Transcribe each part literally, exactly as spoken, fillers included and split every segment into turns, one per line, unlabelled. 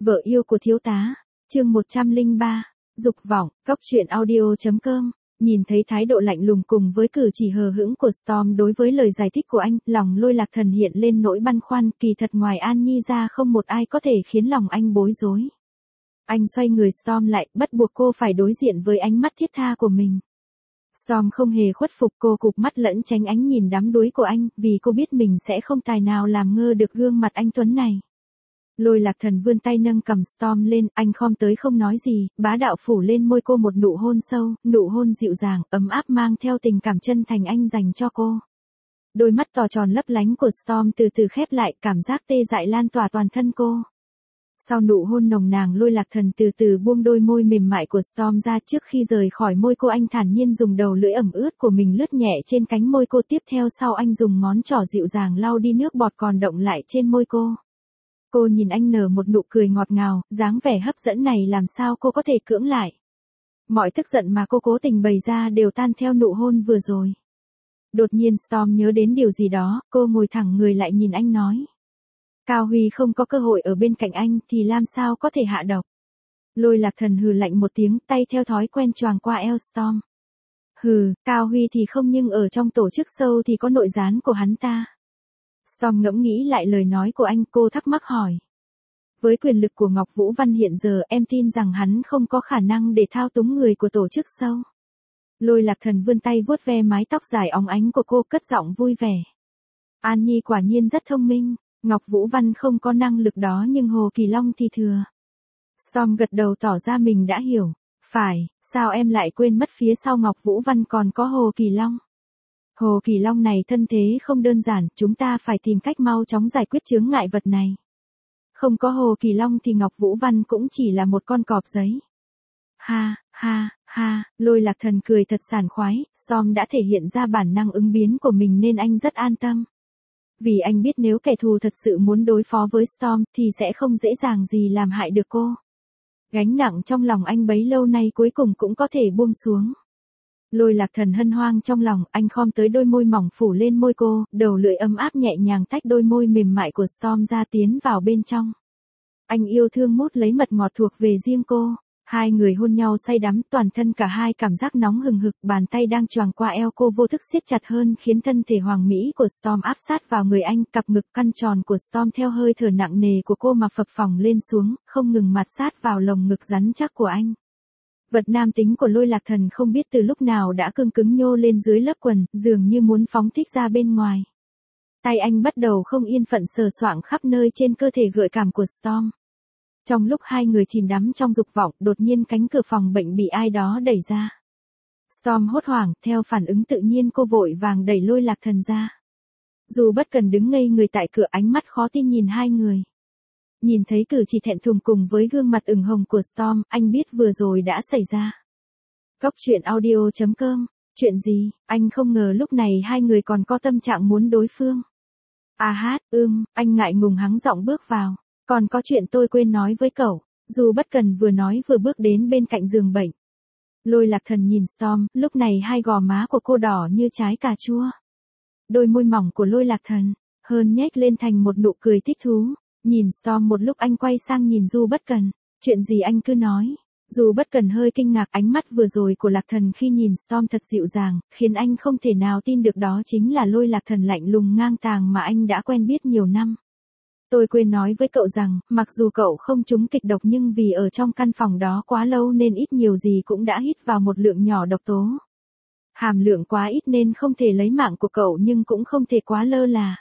Vợ yêu của thiếu tá, chương một trăm lẻ ba, dục vọng, cóc truyện audio chấm com. Nhìn thấy thái độ lạnh lùng cùng với cử chỉ hờ hững của Storm đối với lời giải thích của anh, lòng Lôi Lạc Thần hiện lên nỗi băn khoăn, kỳ thật ngoài An Nhi ra không một ai có thể khiến lòng anh bối rối. Anh xoay người Storm lại, bắt buộc cô phải đối diện với ánh mắt thiết tha của mình. Storm không hề khuất phục, cô cụp mắt lẫn tránh ánh nhìn đắm đuối của anh, vì cô biết mình sẽ không tài nào làm ngơ được gương mặt anh tuấn này. Lôi Lạc Thần vươn tay nâng cầm Storm lên, anh khom tới không nói gì, bá đạo phủ lên môi cô một nụ hôn sâu, nụ hôn dịu dàng, ấm áp mang theo tình cảm chân thành anh dành cho cô. Đôi mắt to tròn lấp lánh của Storm từ từ khép lại, cảm giác tê dại lan tỏa toàn thân cô. Sau nụ hôn nồng nàn, Lôi Lạc Thần từ từ buông đôi môi mềm mại của Storm ra, trước khi rời khỏi môi cô anh thản nhiên dùng đầu lưỡi ẩm ướt của mình lướt nhẹ trên cánh môi cô, tiếp theo sau anh dùng ngón trỏ dịu dàng lau đi nước bọt còn đọng lại trên môi cô. Cô nhìn anh nở một nụ cười ngọt ngào, dáng vẻ hấp dẫn này làm sao cô có thể cưỡng lại. Mọi tức giận mà cô cố tình bày ra đều tan theo nụ hôn vừa rồi. Đột nhiên Storm nhớ đến điều gì đó, cô ngồi thẳng người lại nhìn anh nói. Cao Huy không có cơ hội ở bên cạnh anh thì làm sao có thể hạ độc. Lôi Lạc Thần hừ lạnh một tiếng, tay theo thói quen choàng qua eo Storm. Hừ, Cao Huy thì không, nhưng ở trong tổ chức sâu thì có nội gián của hắn ta. Storm ngẫm nghĩ lại lời nói của anh, cô thắc mắc hỏi. Với quyền lực của Ngọc Vũ Văn hiện giờ, em tin rằng hắn không có khả năng để thao túng người của tổ chức sâu. Lôi Lạc Thần vươn tay vuốt ve mái tóc dài óng ánh của cô, cất giọng vui vẻ. An Nhi quả nhiên rất thông minh, Ngọc Vũ Văn không có năng lực đó nhưng Hồ Kỳ Long thì thừa. Storm gật đầu tỏ ra mình đã hiểu. Phải, sao em lại quên mất phía sau Ngọc Vũ Văn còn có Hồ Kỳ Long? Hồ Kỳ Long này thân thế không đơn giản, chúng ta phải tìm cách mau chóng giải quyết chướng ngại vật này. Không có Hồ Kỳ Long thì Ngọc Vũ Văn cũng chỉ là một con cọp giấy. Ha, ha, ha, Lôi Lạc Thần cười thật sảng khoái, Storm đã thể hiện ra bản năng ứng biến của mình nên anh rất an tâm. Vì anh biết nếu kẻ thù thật sự muốn đối phó với Storm thì sẽ không dễ dàng gì làm hại được cô. Gánh nặng trong lòng anh bấy lâu nay cuối cùng cũng có thể buông xuống. Lôi Lạc Thần hân hoang trong lòng, anh khom tới đôi môi mỏng phủ lên môi cô, đầu lưỡi ấm áp nhẹ nhàng tách đôi môi mềm mại của Storm ra tiến vào bên trong. Anh yêu thương mút lấy mật ngọt thuộc về riêng cô. Hai người hôn nhau say đắm, toàn thân cả hai cảm giác nóng hừng hực, bàn tay đang choàng qua eo cô vô thức siết chặt hơn khiến thân thể hoàng mỹ của Storm áp sát vào người anh, cặp ngực căn tròn của Storm theo hơi thở nặng nề của cô mà phập phồng lên xuống, không ngừng mạt sát vào lồng ngực rắn chắc của anh. Vật nam tính của Lôi Lạc Thần không biết từ lúc nào đã cương cứng nhô lên dưới lớp quần, dường như muốn phóng thích ra bên ngoài. Tay anh bắt đầu không yên phận sờ soạng khắp nơi trên cơ thể gợi cảm của Storm. Trong lúc hai người chìm đắm trong dục vọng, đột nhiên cánh cửa phòng bệnh bị ai đó đẩy ra. Storm hốt hoảng, theo phản ứng tự nhiên cô vội vàng đẩy Lôi Lạc Thần ra. Dù Bất Cần đứng ngây người tại cửa, ánh mắt khó tin nhìn hai người. Nhìn thấy cử chỉ thẹn thùng cùng với gương mặt ửng hồng của Storm, anh biết vừa rồi đã xảy ra. Cóc truyện audio chấm com, chuyện gì, anh không ngờ lúc này hai người còn có tâm trạng muốn đối phương. À hát, ưm, anh ngại ngùng hắng giọng bước vào. Còn có chuyện tôi quên nói với cậu. Dù Bất Cần vừa nói vừa bước đến bên cạnh giường bệnh. Lôi Lạc Thần nhìn Storm, lúc này hai gò má của cô đỏ như trái cà chua. Đôi môi mỏng của Lôi Lạc Thần hơn nhếch lên thành một nụ cười thích thú. Nhìn Storm một lúc anh quay sang nhìn Du Bất Cần. Chuyện gì anh cứ nói. Dù Bất Cần hơi kinh ngạc, ánh mắt vừa rồi của Lạc Thần khi nhìn Storm thật dịu dàng, khiến anh không thể nào tin được đó chính là Lôi Lạc Thần lạnh lùng ngang tàng mà anh đã quen biết nhiều năm. Tôi quên nói với cậu rằng, mặc dù cậu không trúng kịch độc nhưng vì ở trong căn phòng đó quá lâu nên ít nhiều gì cũng đã hít vào một lượng nhỏ độc tố. Hàm lượng quá ít nên không thể lấy mạng của cậu nhưng cũng không thể quá lơ là.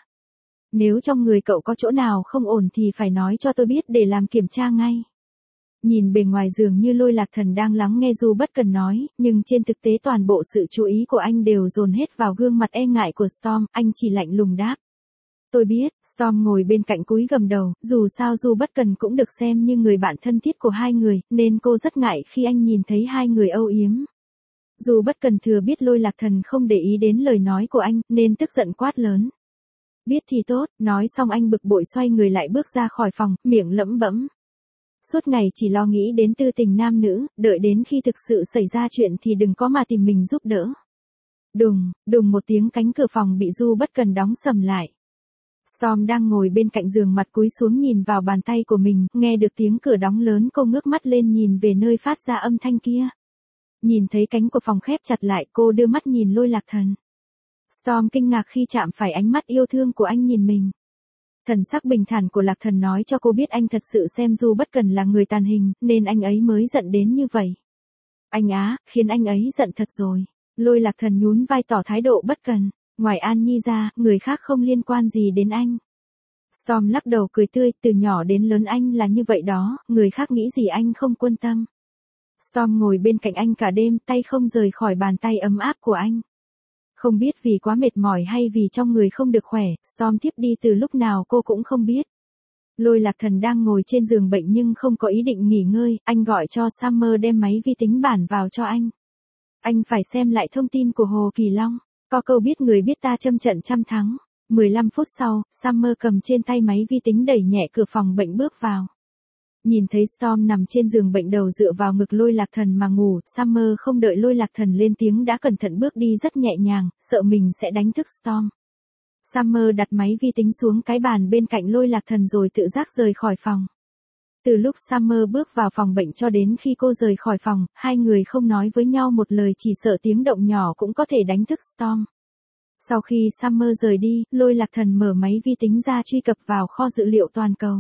Nếu trong người cậu có chỗ nào không ổn thì phải nói cho tôi biết để làm kiểm tra ngay. Nhìn bề ngoài dường như Lôi Lạc Thần đang lắng nghe Du Bất Cần nói, nhưng trên thực tế toàn bộ sự chú ý của anh đều dồn hết vào gương mặt e ngại của Storm, anh chỉ lạnh lùng đáp. Tôi biết, Storm ngồi bên cạnh cúi gằm đầu, dù sao Du Bất Cần cũng được xem như người bạn thân thiết của hai người, nên cô rất ngại khi anh nhìn thấy hai người âu yếm. Du Bất Cần thừa biết Lôi Lạc Thần không để ý đến lời nói của anh, nên tức giận quát lớn. Biết thì tốt, nói xong anh bực bội xoay người lại bước ra khỏi phòng, miệng lẩm bẩm. Suốt ngày chỉ lo nghĩ đến tư tình nam nữ, đợi đến khi thực sự xảy ra chuyện thì đừng có mà tìm mình giúp đỡ. Đùng, đùng một tiếng cánh cửa phòng bị Du Bất Cần đóng sầm lại. Storm đang ngồi bên cạnh giường mặt cúi xuống nhìn vào bàn tay của mình, nghe được tiếng cửa đóng lớn cô ngước mắt lên nhìn về nơi phát ra âm thanh kia. Nhìn thấy cánh của phòng khép chặt lại cô đưa mắt nhìn Lôi Lạc Thần. Storm kinh ngạc khi chạm phải ánh mắt yêu thương của anh nhìn mình. Thần sắc bình thản của Lạc Thần nói cho cô biết anh thật sự xem Du Bất Cần là người tàn hình, nên anh ấy mới giận đến như vậy. Anh á, khiến anh ấy giận thật rồi. Lôi Lạc Thần nhún vai tỏ thái độ bất cần. Ngoài An Nhi ra, người khác không liên quan gì đến anh. Storm lắc đầu cười tươi, từ nhỏ đến lớn anh là như vậy đó, người khác nghĩ gì anh không quan tâm. Storm ngồi bên cạnh anh cả đêm, tay không rời khỏi bàn tay ấm áp của anh. Không biết vì quá mệt mỏi hay vì trong người không được khỏe, Storm thiếp đi từ lúc nào cô cũng không biết. Lôi Lạc Thần đang ngồi trên giường bệnh nhưng không có ý định nghỉ ngơi, anh gọi cho Summer đem máy vi tính bản vào cho anh. Anh phải xem lại thông tin của Hồ Kỳ Long. Có câu biết người biết ta trăm trận trăm thắng. mười lăm phút sau, Summer cầm trên tay máy vi tính đẩy nhẹ cửa phòng bệnh bước vào. Nhìn thấy Storm nằm trên giường bệnh đầu dựa vào ngực Lôi Lạc Thần mà ngủ, Summer không đợi Lôi Lạc Thần lên tiếng đã cẩn thận bước đi rất nhẹ nhàng, sợ mình sẽ đánh thức Storm. Summer đặt máy vi tính xuống cái bàn bên cạnh Lôi Lạc Thần rồi tự giác rời khỏi phòng. Từ lúc Summer bước vào phòng bệnh cho đến khi cô rời khỏi phòng, hai người không nói với nhau một lời chỉ sợ tiếng động nhỏ cũng có thể đánh thức Storm. Sau khi Summer rời đi, Lôi Lạc Thần mở máy vi tính ra truy cập vào kho dữ liệu toàn cầu.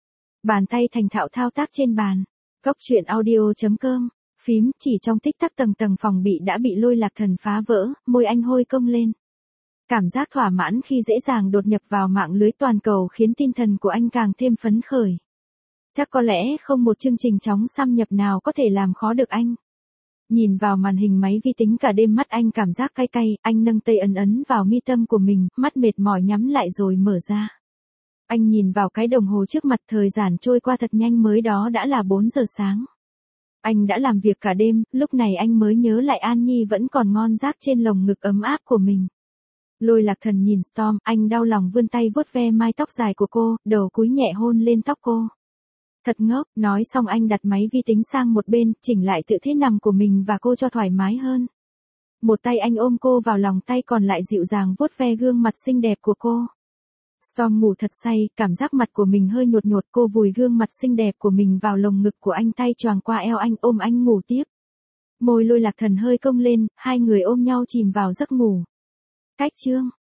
Bàn tay thành thạo thao tác trên bàn. Cốc truyện audio chấm com. Phím, chỉ trong tích tắc tầng tầng phòng bị đã bị Lôi Lạc Thần phá vỡ, môi anh hôi cong lên. Cảm giác thỏa mãn khi dễ dàng đột nhập vào mạng lưới toàn cầu khiến tinh thần của anh càng thêm phấn khởi. Chắc có lẽ không một chương trình chóng xâm nhập nào có thể làm khó được anh. Nhìn vào màn hình máy vi tính cả đêm mắt anh cảm giác cay cay, anh nâng tay ấn ấn vào mi tâm của mình, mắt mệt mỏi nhắm lại rồi mở ra. Anh nhìn vào cái đồng hồ trước mặt, thời gian trôi qua thật nhanh, mới đó đã là bốn giờ sáng. Anh đã làm việc cả đêm, lúc này anh mới nhớ lại An Nhi vẫn còn ngon giấc trên lồng ngực ấm áp của mình. Lôi Lạc Thần nhìn Storm, anh đau lòng vươn tay vuốt ve mái tóc dài của cô, đầu cúi nhẹ hôn lên tóc cô. Thật ngốc, nói xong anh đặt máy vi tính sang một bên, chỉnh lại tư thế nằm của mình và cô cho thoải mái hơn. Một tay anh ôm cô vào lòng, tay còn lại dịu dàng vuốt ve gương mặt xinh đẹp của cô. Storm ngủ thật say, cảm giác mặt của mình hơi nhột nhột, cô vùi gương mặt xinh đẹp của mình vào lồng ngực của anh, tay choàng qua eo anh ôm anh ngủ tiếp. Môi Lôi Lạc Thần hơi cong lên, hai người ôm nhau chìm vào giấc ngủ. Cách chương